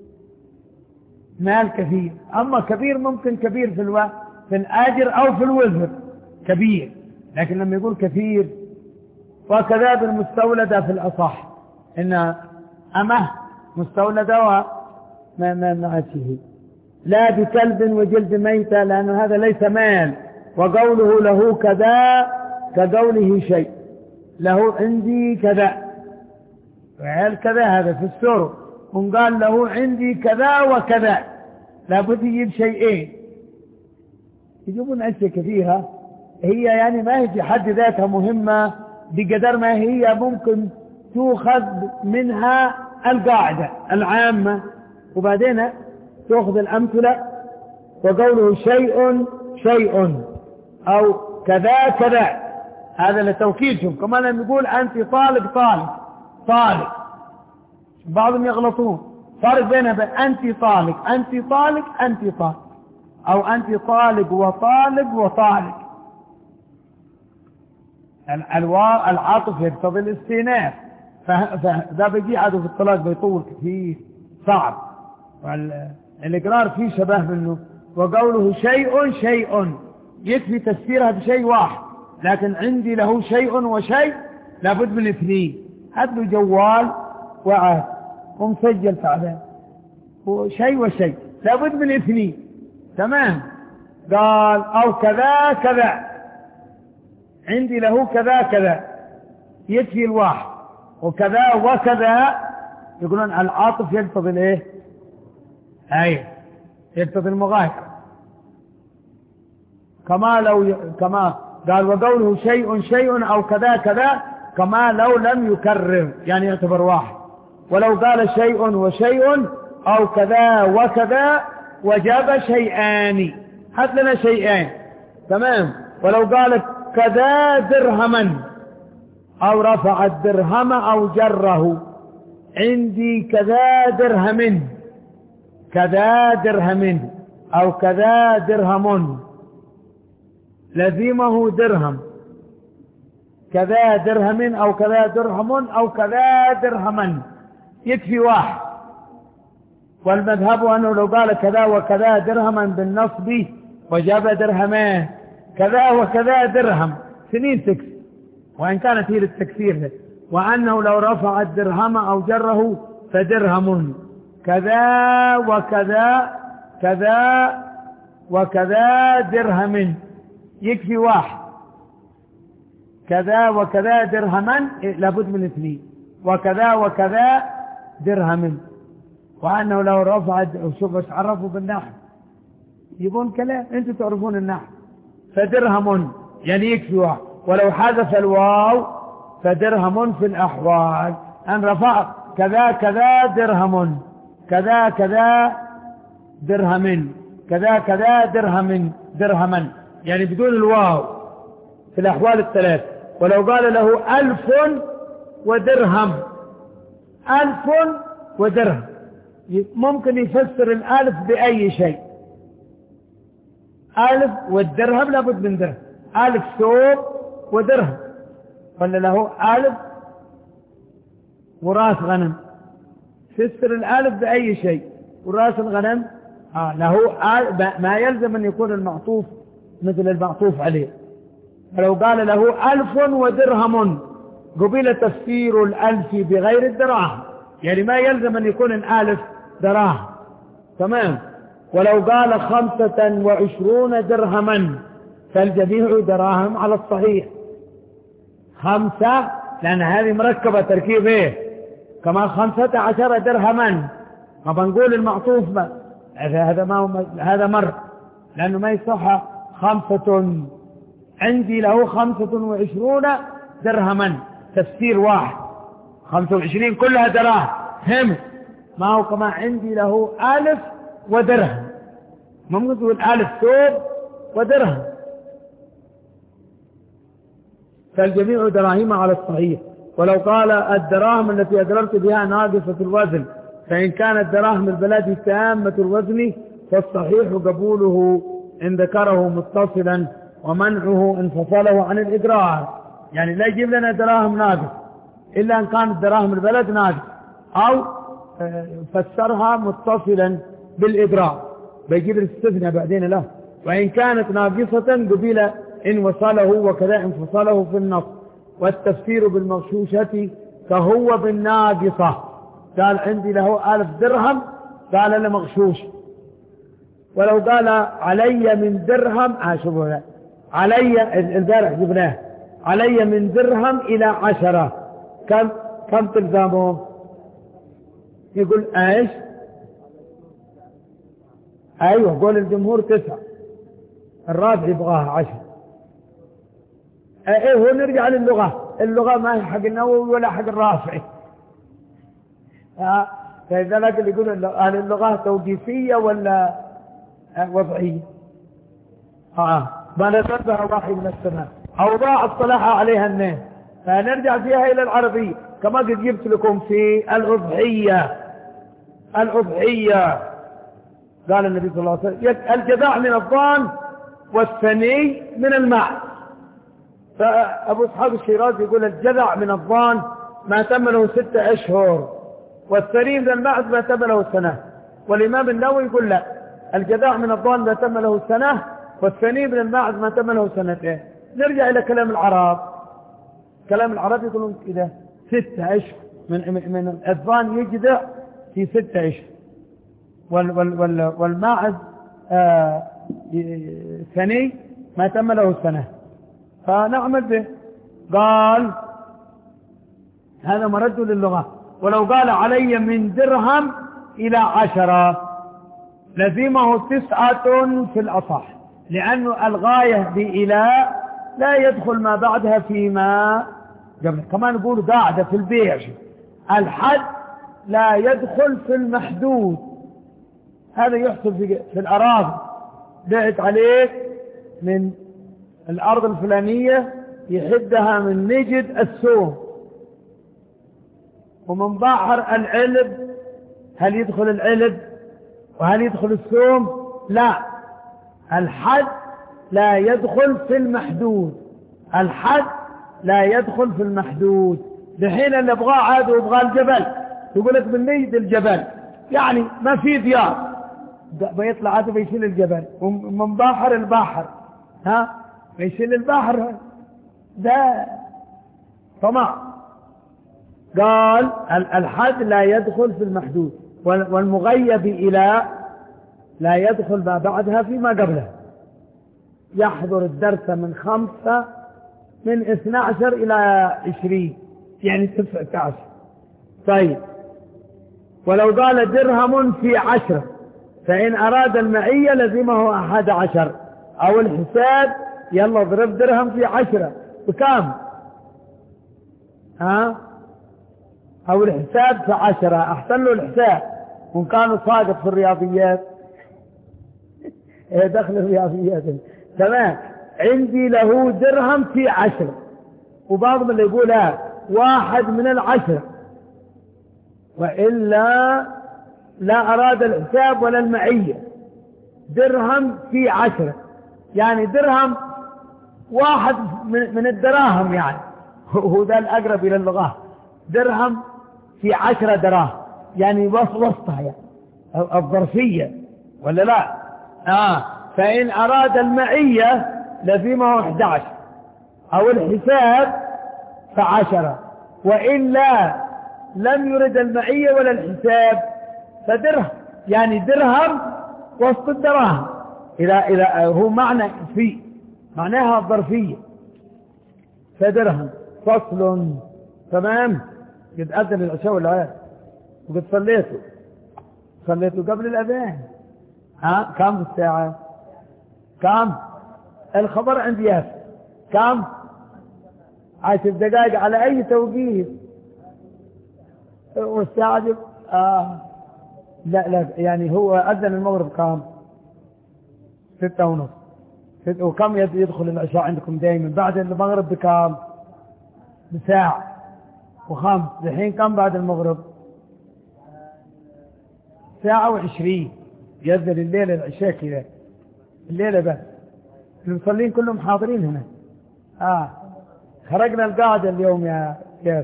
مال كثير، أما كبير ممكن كبير في الو... في الآجر أو في الوزر كبير، لكن لما يقول كثير. وكذا بالمستولدة في الأصح، إن أمه مستولدة وما ما معته، لا بكلب وجلد ميتة، لأن هذا ليس مال، وقوله له كذا كقوله شيء، له عندي كذا، وعيال كذا هذا في السر، وقال له عندي كذا وكذا، لابد يجيب شيئين، يجيبون أشياء كثيرة هي يعني ما هي في حد ذاتها مهمة بقدر ما هي ممكن تأخذ منها القاعدة العامة، وبعدين تأخذ الأمثلة، وقوله شيء شيء أو كذا كذا، هذا لتوكيدهم، كما لما يقول أنت طالب طالب طالب، بعضهم يغلطون، فرق بينها بين أنت طالب أنت طالب أنت طالب، أو أنت طالب وطالب وطالب، العاطف يقتضي الاستئناف، فده بيجي عاده في الطلاق بيطول كثير صعب، والإقرار فيه شبه منه. وقوله شيء شيء يكفي تفسيرها بشيء واحد، لكن عندي له شيء وشيء لابد من اثنين. هات له جوال وعاد ومسجل تعبان وشيء وشيء، لابد من اثنين. تمام. قال أو كذا كذا، عندي له كذا كذا، يكفي الواحد. وكذا وكذا يقولون العاطف يقتضي الايه؟ اي يقتضي المغايرة. كما لو ي... كما قال وقوله شيء شيء أو كذا كذا كما لو لم يكرر، يعني يعتبر واحد. ولو قال شيء وشيء أو كذا وكذا وجاب شيئان، هات لنا شيئان. تمام. ولو قالت كذا درهما أو رفع الدرهم أو جره، عندي كذا درهم، كذا درهم أو كذا درهم، لزمه درهم، كذا درهم أو كذا درهم أو كذا درهما، يكفي واحد. والمذهب أنه لو قال كذا وكذا درهما بالنصب وجاب درهمان، كذا وكذا درهم سنين تكسر، وإن كانت هي للتكسير. وأنه لو رفع الدرهم أو جره فدرهم، كذا وكذا كذا وكذا درهم، يكفي واحد. كذا وكذا درهما لابد من اثنين، وكذا وكذا درهم. وأنه لو رفع، شوف بس عرفوا بالنحو، يبون كلام انتم تعرفون النحو. فدرهم يعني يكفي واحد. ولو حذف الواو فدرهم في الأحوال، أن رفع كذا كذا درهم، كذا كذا درهم، كذا كذا درهم درهما، يعني بدون الواو في الأحوال الثلاث. ولو قال له ألف ودرهم، ألف ودرهم، ممكن يفسر الألف بأي شيء. ألف والدرهم لابد من درهم، ألف ثوب ودرهم، قال له ألف وراس غنم، فسر الألف بأي شيء. وراس الغنم آه له ما يلزم أن يكون المعطوف مثل المعطوف عليه. فلو قال له ألف ودرهم قبل تفسير الألف بغير الدراهم، يعني ما يلزم أن يكون الألف دراهم. تمام. ولو قال خمسة وعشرون درهما فالجميع دراهم على الصحيح. خمسة لأن هذه مركبة تركيب ايه؟ كما خمسة عشر درهما، ما بنقول المعطوف ما هذا ما هذا مر، لأنه ما يصح خمسة. عندي له خمسة وعشرون درهما، تفسير واحد، خمسة وعشرين كلها دراهم، هم ما هو كما عندي له ألف ودرهم، ممكن تقول ألف ثوب ودرهم، فالجميع دراهم على الصحيح. ولو قال الدراهم التي أدررت بها ناقصة الوزن، فإن كانت دراهم البلد تامة الوزن فالصحيح قبوله إن ذكره متصلا، ومنعه إن فصله عن الإدرار. يعني لا يجيب لنا دراهم ناقص إلا أن كانت دراهم البلد ناقص، أو فسرها متصلا بالإدرار، بيجيب الاستثناء بعدين له. وإن كانت ناقصة قبل إن وصله، وكذا إن فصله في النص. والتفسير بالمغشوشة كهو بالناقصة، قال عندي له ألف درهم قال لمغشوش. ولو قال علي من درهم آشبه علي البارح جبناه، علي من درهم إلى عشرة، كم كم تلزامه؟ يقول ايش؟ ايوه قول الجمهور تسعة، الرابع يبغاها عشر. ايه هو نرجع للغة، اللغة ما هي حق النووي ولا حق الرافعي. آه فلذلك اللي يقول هل اللغة توقيفية ولا وضعية؟ اه ما نزلها وحي من السماء أوضاع الصلاحة عليها الناس، فنرجع فيها إلى العربية. كما قد جبت لكم في الأضحية، الأضحية قال النبي صلى الله عليه وسلم الجذع من الضان والثني من الماء. فأبو إسحاق الشيرازي يقول الجذع من الضان ما تم له ستة أشهر، والثني من الماء ما تم له سنة. والإمام النووي يقول لا، الجذع من الضان ما تم له سنة، والثاني من الماعز ما تم له سنتين. نرجع إلى كلام العرب. كلام العرب يقولون كذا ستة أشهر من من الأذبان يجدع في ستة أشهر، وال وال وال والماعز آه ثاني ما تم له سنة، فنعمل به. قال هذا مرد للغة. ولو قال علي من درهم إلى عشرة لزمه تسعة في الأصح، لأنه الغاية بإلى لا يدخل ما بعدها فيما قبل. كمان نقول قاعدة في البيع، الحد لا يدخل في المحدود. هذا يحصل في, في الأراضي، بعت عليك من الأرض الفلانية يحدها من نجد السوم ومن بحر العلب، هل يدخل العلب وهل يدخل السوم؟ لا، الحد لا يدخل في المحدود، الحد لا يدخل في المحدود. بحين اللي ابغاه عاد وابغاه الجبل، يقول لك من نجد الجبل، يعني ما في ديار، بيطلع عاد بيشيل الجبل، ومن بحر البحر ها بيشيل البحر، ده طمع. قال الحد لا يدخل في المحدود، والمغيب إلى لا يدخل ما بعدها فيما قبلها. يحضر الدرس من خمسة من اثنى عشر إلى عشرين، يعني تسعة عشر. طيب، ولو قال درهم في عشرة فإن أراد المعية لزمه أحد عشر، أو الحساب يلا ضرب درهم في عشرة بكام؟ ها؟ أو الحساب في عشرة، أحسن له الحساب، وإن كانوا صادق في الرياضيات دخل الرياضيات تمام. عندي له درهم في عشرة، وبعضهم اللي يقول لا واحد من العشرة، وإلا لا أراد الحساب ولا المعية. درهم في عشرة يعني درهم واحد من الدراهم، يعني هو ذا الأقرب إلى اللغة. درهم في عشرة دراهم يعني وسطها، يعني الظرفية ولا لا؟ آه فإن أراد المعية لزمه أحد عشر، أو الحساب فعشرة، وإلا لم يرد المعية ولا الحساب فدرهم، يعني درهم وسط الدراهم. إذا إذا هو معنى في معناها الظرفية، فدرهم. فصل. تمام. قد أذن العشاء والعيال وقد صليته صليته قبل الأذان. ها كم الساعة؟ كم؟ الخبر عندي ياسر كم؟ عشر دقائق على أي توقيت. والساعة دي آه لا لا يعني هو أذن المغرب كم؟ ستة ونص. ست وكم يدخل العشاء عندكم دائما بعد المغرب بكم؟ بساعة وخمس. الحين كم بعد المغرب؟ ساعة وعشرين. يذن الليلة العشاء كذا الليلة بس. المصلين كلهم حاضرين هنا. آه خرجنا القاعدة اليوم يا كيف.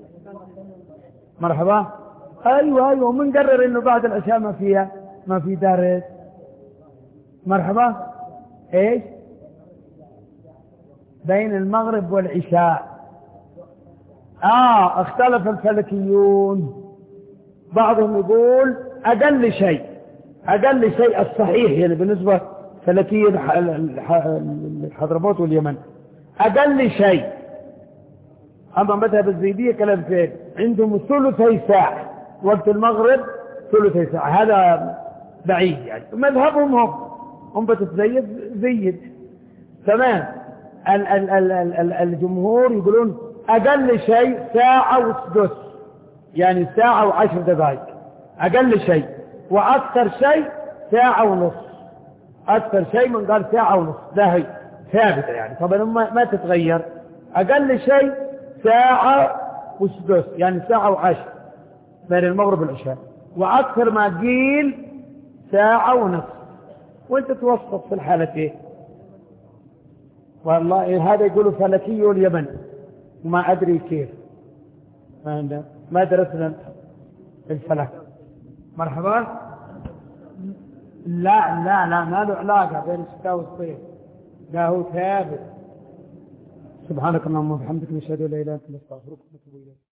مرحبا. أيوة أيوة من قرر إنه بعد العشاء ما فيها ما في دارس. مرحبا. إيش بين المغرب والعشاء؟ آه اختلف الفلكيون. بعضهم يقول أقل شيء أقل شيء الصحيح، يعني بالنسبة فلكية الحضرموت واليمن أقل شيء. أما مذهب الزيدية كلام فيه عندهم ثلثي ساعة وقت المغرب، ثلثي ساعة، هذا بعيد يعني. مذهبهم هم هم بتتزيد زيد. تمام. ال ال ال ال ال الجمهور يقولون أقل شيء ساعة وسدس، يعني ساعة وعشر دقائق أقل شيء، وأكثر شيء ساعة ونص. أكثر شيء من قال ساعة ونص، لا هي ثابتة يعني طبعا ما, ما تتغير. أقل شيء ساعة وسدس يعني ساعة وعشر بين المغرب والعشاء، وأكثر ما قيل ساعة ونصف، وانت توسط في الحالتين. والله هذا يقولوا فلكي واليمن وما أدري كيف، ما درسنا الفلك. مرحبا. لا لا لا ما له علاقة بين الشتاء والصيف، لا هو ثابت. سبحانك اللهم وبحمدك نشهد ان لا اله الا انت نستغفرك ونتوب اليك.